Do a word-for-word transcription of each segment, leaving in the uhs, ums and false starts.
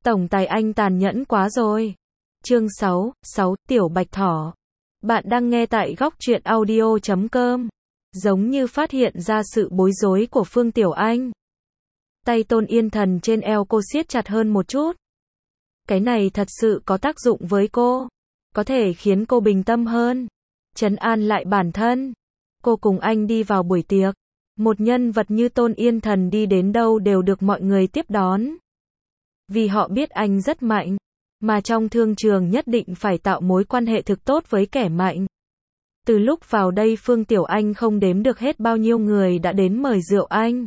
Tổng tài anh tàn nhẫn quá rồi. Chương sáu, sáu, Tiểu Bạch Thỏ. Bạn đang nghe tại góc truyện audio chấm com. Giống như phát hiện ra sự bối rối của Phương Tiểu Anh. Tay Tôn Yên Thần trên eo cô siết chặt hơn một chút. Cái này thật sự có tác dụng với cô. Có thể khiến cô bình tâm hơn. Trấn an lại bản thân. Cô cùng anh đi vào buổi tiệc. Một nhân vật như Tôn Yên Thần đi đến đâu đều được mọi người tiếp đón. Vì họ biết anh rất mạnh. Mà trong thương trường nhất định phải tạo mối quan hệ thực tốt với kẻ mạnh. Từ lúc vào đây Phương Tiểu Anh không đếm được hết bao nhiêu người đã đến mời rượu anh.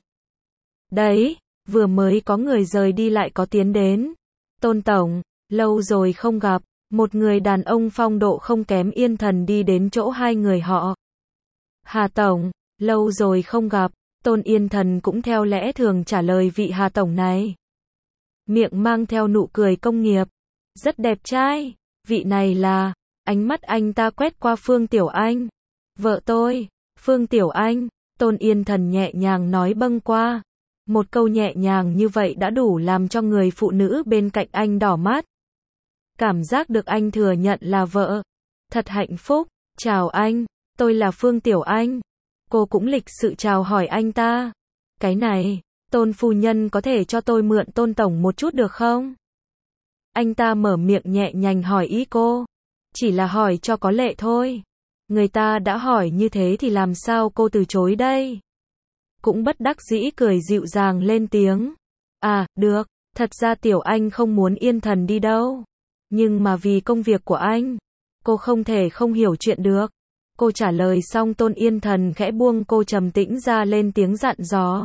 Đấy, vừa mới có người rời đi lại có tiến đến. Tôn Tổng, lâu rồi không gặp. Một người đàn ông phong độ không kém Yên Thần đi đến chỗ hai người họ. Hà Tổng, lâu rồi không gặp. Tôn Yên Thần cũng theo lẽ thường trả lời vị Hà Tổng này. Miệng mang theo nụ cười công nghiệp. Rất đẹp trai. Vị này là... Ánh mắt anh ta quét qua Phương Tiểu Anh. Vợ tôi, Phương Tiểu Anh. Tôn Yên Thần nhẹ nhàng nói bâng qua. Một câu nhẹ nhàng như vậy đã đủ làm cho người phụ nữ bên cạnh anh đỏ mắt. Cảm giác được anh thừa nhận là vợ. Thật hạnh phúc. Chào anh, tôi là Phương Tiểu Anh. Cô cũng lịch sự chào hỏi anh ta. Cái này, Tôn phu nhân có thể cho tôi mượn Tôn Tổng một chút được không? Anh ta mở miệng nhẹ nhàng hỏi ý cô. Chỉ là hỏi cho có lệ thôi. Người ta đã hỏi như thế thì làm sao cô từ chối đây? Cũng bất đắc dĩ cười dịu dàng lên tiếng. À, được, thật ra Tiểu Anh không muốn Yên Thần đi đâu. Nhưng mà vì công việc của anh, cô không thể không hiểu chuyện được. Cô trả lời xong Tôn Yên Thần khẽ buông cô trầm tĩnh ra lên tiếng dặn dò.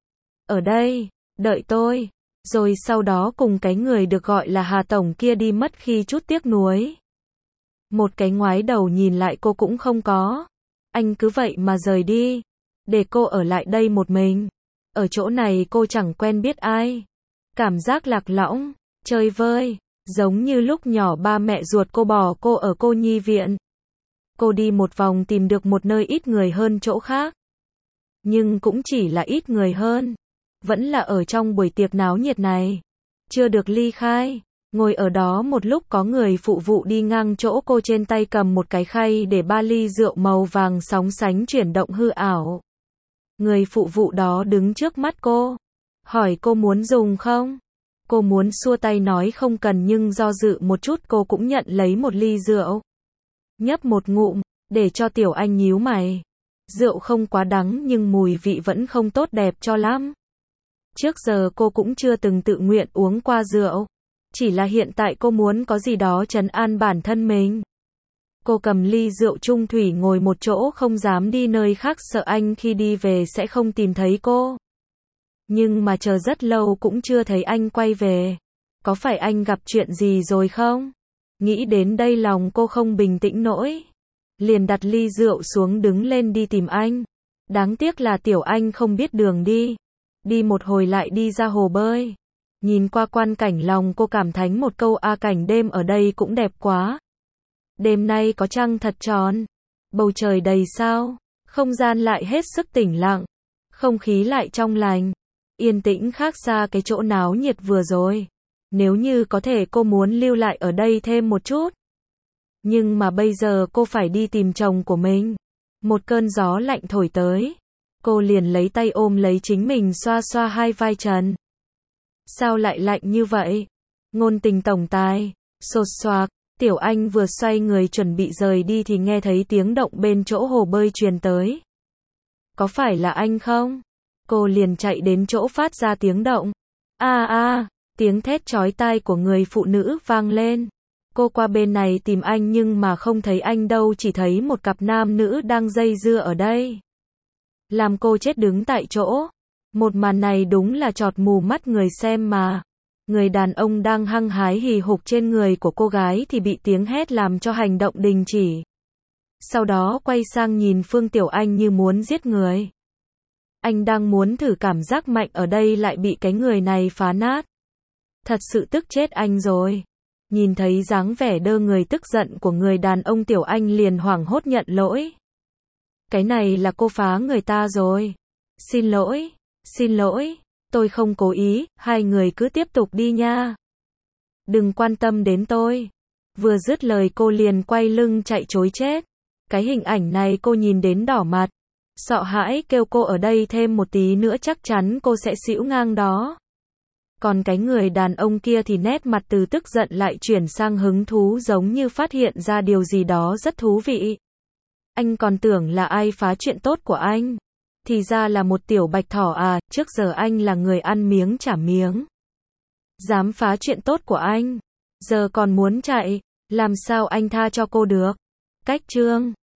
Ở đây, đợi tôi. Rồi sau đó cùng cái người được gọi là Hà Tổng kia đi mất khi chút tiếc nuối. Một cái ngoái đầu nhìn lại cô cũng không có. Anh cứ vậy mà rời đi. Để cô ở lại đây một mình. Ở chỗ này cô chẳng quen biết ai. Cảm giác lạc lõng, chơi vơi. Giống như lúc nhỏ ba mẹ ruột cô bỏ cô ở cô nhi viện. Cô đi một vòng tìm được một nơi ít người hơn chỗ khác. Nhưng cũng chỉ là ít người hơn. Vẫn là ở trong buổi tiệc náo nhiệt này. Chưa được ly khai. Ngồi ở đó một lúc có người phụ vụ đi ngang chỗ cô trên tay cầm một cái khay để ba ly rượu màu vàng sóng sánh chuyển động hư ảo. Người phụ vụ đó đứng trước mắt cô. Hỏi cô muốn dùng không? Cô muốn xua tay nói không cần nhưng do dự một chút cô cũng nhận lấy một ly rượu. Nhấp một ngụm, để cho Tiểu Anh nhíu mày. Rượu không quá đắng nhưng mùi vị vẫn không tốt đẹp cho lắm. Trước giờ cô cũng chưa từng tự nguyện uống qua rượu. Chỉ là hiện tại cô muốn có gì đó trấn an bản thân mình. Cô cầm ly rượu trung thủy ngồi một chỗ không dám đi nơi khác sợ anh khi đi về sẽ không tìm thấy cô. Nhưng mà chờ rất lâu cũng chưa thấy anh quay về. Có phải anh gặp chuyện gì rồi không? Nghĩ đến đây lòng cô không bình tĩnh nổi. Liền đặt ly rượu xuống đứng lên đi tìm anh. Đáng tiếc là Tiểu Anh không biết đường đi. Đi một hồi lại đi ra hồ bơi. Nhìn qua quan cảnh lòng cô cảm thánh một câu a cảnh đêm ở đây cũng đẹp quá. Đêm nay có trăng thật tròn. Bầu trời đầy sao. Không gian lại hết sức tĩnh lặng. Không khí lại trong lành. Yên tĩnh khác xa cái chỗ náo nhiệt vừa rồi. Nếu như có thể cô muốn lưu lại ở đây thêm một chút. Nhưng mà bây giờ cô phải đi tìm chồng của mình. Một cơn gió lạnh thổi tới. Cô liền lấy tay ôm lấy chính mình xoa xoa hai vai trần. Sao lại lạnh như vậy? Ngôn tình tổng tài. Sột soạc. Tiểu Anh vừa xoay người chuẩn bị rời đi thì nghe thấy tiếng động bên chỗ hồ bơi truyền tới. Có phải là anh không? Cô liền chạy đến chỗ phát ra tiếng động. A a, tiếng thét chói tai của người phụ nữ vang lên. Cô qua bên này tìm anh nhưng mà không thấy anh đâu, chỉ thấy một cặp nam nữ đang dây dưa ở đây. Làm cô chết đứng tại chỗ. Một màn này đúng là chọt mù mắt người xem mà. Người đàn ông đang hăng hái hì hục trên người của cô gái thì bị tiếng hét làm cho hành động đình chỉ. Sau đó quay sang nhìn Phương Tiểu Anh như muốn giết người. Anh đang muốn thử cảm giác mạnh ở đây lại bị cái người này phá nát. Thật sự tức chết anh rồi. Nhìn thấy dáng vẻ đơ người tức giận của người đàn ông Tiểu Anh liền hoảng hốt nhận lỗi. Cái này là cô phá người ta rồi. Xin lỗi, xin lỗi, tôi không cố ý, hai người cứ tiếp tục đi nha. Đừng quan tâm đến tôi. Vừa dứt lời cô liền quay lưng chạy trối chết. Cái hình ảnh này cô nhìn đến đỏ mặt. Sợ hãi kêu cô ở đây thêm một tí nữa chắc chắn cô sẽ xỉu ngang đó. Còn cái người đàn ông kia thì nét mặt từ tức giận lại chuyển sang hứng thú giống như phát hiện ra điều gì đó rất thú vị. Anh còn tưởng là ai phá chuyện tốt của anh. Thì ra là một tiểu bạch thỏ à, trước giờ anh là người ăn miếng trả miếng. Dám phá chuyện tốt của anh. Giờ còn muốn chạy, làm sao anh tha cho cô được. Cách chương